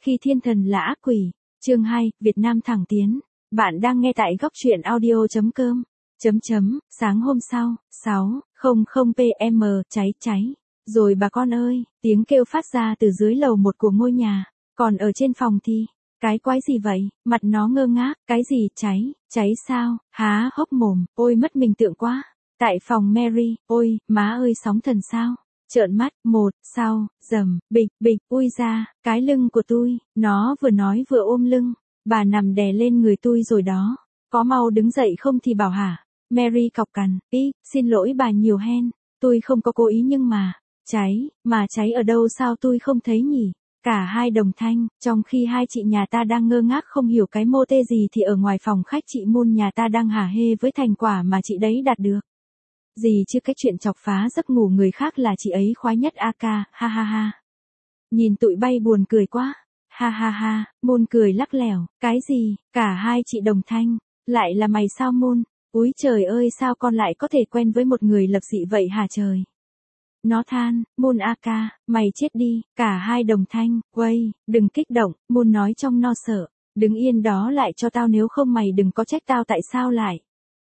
Khi thiên thần là ác quỷ. Chương 2, Việt Nam thẳng tiến. Bạn đang nghe tại góc truyện audio.com. Sáng hôm sau, 6:00 PM, cháy. Rồi bà con ơi, tiếng kêu phát ra từ dưới lầu một của ngôi nhà. Còn ở trên phòng thì, cái quái gì vậy? Mặt nó ngơ ngác, cái gì cháy sao? Há hốc mồm, ôi mất mình tượng quá. Tại phòng Mary, ôi, má ơi sóng thần sao? Trợn mắt, sau, bịch, ui ra, cái lưng của tôi, nó vừa nói vừa ôm lưng, bà nằm đè lên người tôi rồi đó, có mau đứng dậy không thì bảo hả? Mary cọc cằn, xin lỗi bà nhiều hen, tôi không có cố ý nhưng mà cháy ở đâu sao tôi không thấy nhỉ? Cả hai đồng thanh, trong khi hai chị nhà ta đang ngơ ngác không hiểu cái mô tê gì thì ở ngoài phòng khách chị Moon nhà ta đang hả hê với thành quả mà chị đấy đạt được. Gì chứ cái chuyện chọc phá giấc ngủ người khác là chị ấy khoái nhất a ca, ha ha ha. Nhìn tụi bay buồn cười quá, ha ha ha, Moon cười lắc lẻo, cái gì, cả hai chị đồng thanh, lại là mày sao Moon, úi trời ơi sao con lại có thể quen với một người lập dị vậy hả trời. Nó than, Moon a ca, mày chết đi, cả hai đồng thanh, quay, đừng kích động, Moon nói trong no sợ, đứng yên đó lại cho tao nếu không mày đừng có trách tao tại sao lại.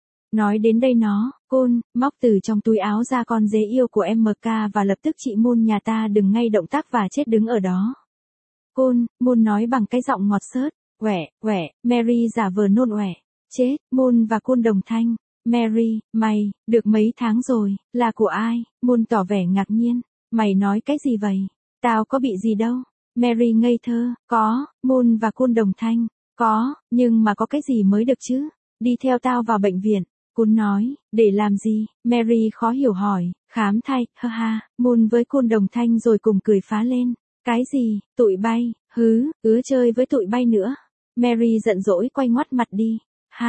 Nói đến đây nó, Côn, móc từ trong túi áo ra con dế yêu của MK và lập tức chị Moon nhà ta đừng ngay động tác và chết đứng ở đó. Côn, Moon nói bằng cái giọng ngọt xớt, quẻ, Mary giả vờ nôn ọe. Chết, Moon và Côn đồng thanh. Mary, mày, được mấy tháng rồi, là của ai? Moon tỏ vẻ ngạc nhiên. Mày nói cái gì vậy? Tao có bị gì đâu. Mary ngây thơ, có, Moon và Côn đồng thanh. Có, nhưng mà có cái gì mới được chứ? Đi theo tao vào bệnh viện. Côn nói, để làm gì? Mary khó hiểu hỏi, khám thai, ha ha, Moon với Côn đồng thanh rồi cùng cười phá lên. Cái gì, tụi bay, ứa chơi với tụi bay nữa. Mary giận dỗi quay ngoắt mặt đi.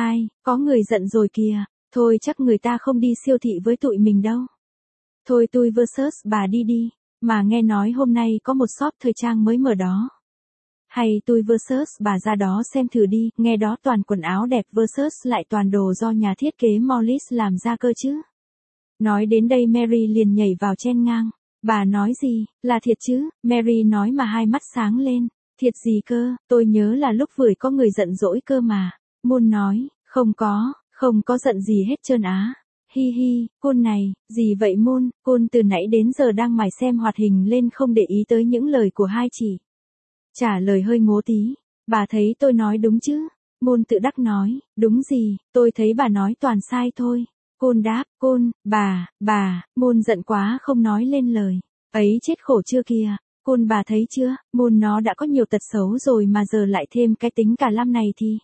Có người giận rồi kìa, thôi chắc người ta không đi siêu thị với tụi mình đâu. Thôi tôi versus bà đi, mà nghe nói hôm nay có một shop thời trang mới mở đó. Hay tôi versus bà ra đó xem thử đi, nghe đó toàn quần áo đẹp versus lại toàn đồ do nhà thiết kế Morris làm ra cơ chứ. Nói đến đây Mary liền nhảy vào chen ngang. Bà nói gì, là thiệt chứ, Mary nói mà hai mắt sáng lên. Thiệt gì cơ, tôi nhớ là lúc vừa có người giận dỗi cơ mà. Moon nói, không có giận gì hết trơn á. Hi, Côn này, gì vậy Moon? Côn từ nãy đến giờ đang mải xem hoạt hình lên không để ý tới những lời của hai chị. Trả lời hơi ngố tí. Bà thấy tôi nói đúng chứ? Moon tự đắc nói, đúng gì, tôi thấy bà nói toàn sai thôi. Côn đáp, Côn, bà, Moon giận quá không nói lên lời. Ấy chết khổ chưa kìa. Côn bà thấy chưa, Moon nó đã có nhiều tật xấu rồi mà giờ lại thêm cái tính cả lam này thì.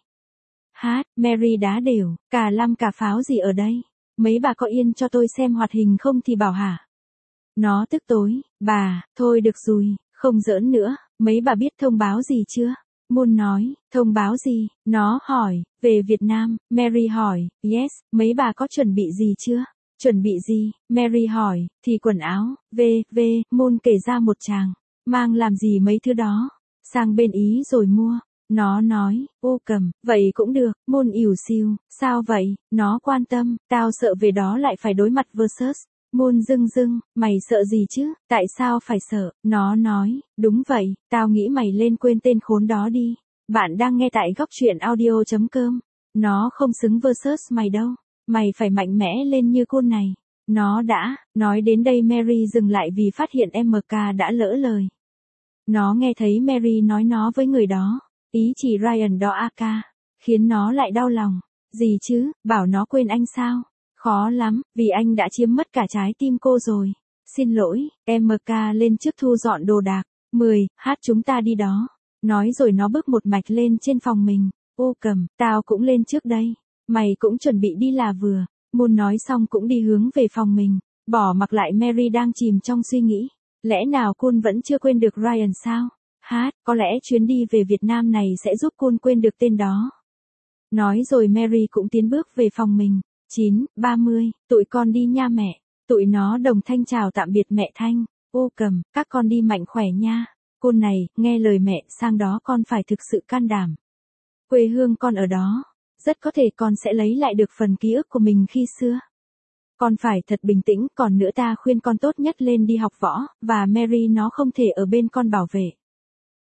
Mary đá đều, cả lam cả pháo gì ở đây? Mấy bà có yên cho tôi xem hoạt hình không thì bảo hả? Nó tức tối, bà, thôi được rồi, không giỡn nữa, mấy bà biết thông báo gì chưa? Moon nói, thông báo gì? Nó hỏi, về Việt Nam, Mary hỏi, yes, mấy bà có chuẩn bị gì chưa? Chuẩn bị gì? Mary hỏi, thì quần áo, Moon kể ra một tràng, mang làm gì mấy thứ đó? Sang bên Ý rồi mua. Nó nói, ô cầm, vậy cũng được, Moon ỉu xìu, sao vậy, nó quan tâm, tao sợ về đó lại phải đối mặt versus. Moon dưng, mày sợ gì chứ, tại sao phải sợ, nó nói, đúng vậy, tao nghĩ mày lên quên tên khốn đó đi. Bạn đang nghe tại góc truyện audio.com, nó không xứng versus mày đâu, mày phải mạnh mẽ lên như Côn này. Nó đã, nói đến đây Mary dừng lại vì phát hiện MK đã lỡ lời. Nó nghe thấy Mary nói nó với người đó. Ý chỉ Ryan đó a ca, khiến nó lại đau lòng. Gì chứ, bảo nó quên anh sao? Khó lắm, vì anh đã chiếm mất cả trái tim cô rồi. Xin lỗi, MK lên trước thu dọn đồ đạc. 10, chúng ta đi đó. Nói rồi nó bước một mạch lên trên phòng mình. Ô cầm, tao cũng lên trước đây. Mày cũng chuẩn bị đi là vừa. Moon nói xong cũng đi hướng về phòng mình. Bỏ mặc lại Mary đang chìm trong suy nghĩ. Lẽ nào Côn vẫn chưa quên được Ryan sao? Có lẽ chuyến đi về Việt Nam này sẽ giúp Côn quên được tên đó. Nói rồi Mary cũng tiến bước về phòng mình. 9:30, tụi con đi nha mẹ. Tụi nó đồng thanh chào tạm biệt mẹ Thanh. Ô cầm, các con đi mạnh khỏe nha. Côn này, nghe lời mẹ, sang đó con phải thực sự can đảm. Quê hương con ở đó. Rất có thể con sẽ lấy lại được phần ký ức của mình khi xưa. Con phải thật bình tĩnh, còn nữa ta khuyên con tốt nhất lên đi học võ, và Mary nó không thể ở bên con bảo vệ.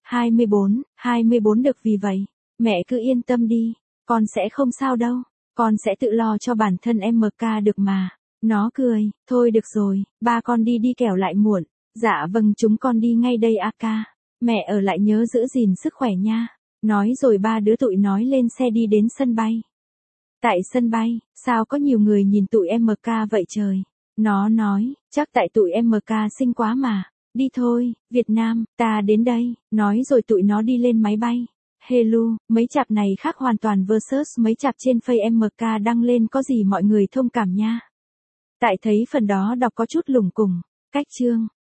24 được vì vậy. Mẹ cứ yên tâm đi, con sẽ không sao đâu, con sẽ tự lo cho bản thân MK được mà. Nó cười, thôi được rồi, ba con đi đi kẻo lại muộn. Dạ vâng chúng con đi ngay đây a ca. Mẹ ở lại nhớ giữ gìn sức khỏe nha. Nói rồi ba đứa tụi nói lên xe đi đến sân bay. Tại sân bay, sao có nhiều người nhìn tụi MK vậy trời? Nó nói, chắc tại tụi MK xinh quá mà. Đi thôi, Việt Nam, ta đến đây. Nói rồi tụi nó đi lên máy bay. Hello, mấy chap này khác hoàn toàn versus mấy chap trên Face MK đăng lên có gì mọi người thông cảm nha. Tại thấy phần đó đọc có chút lủng củng. Cách chương.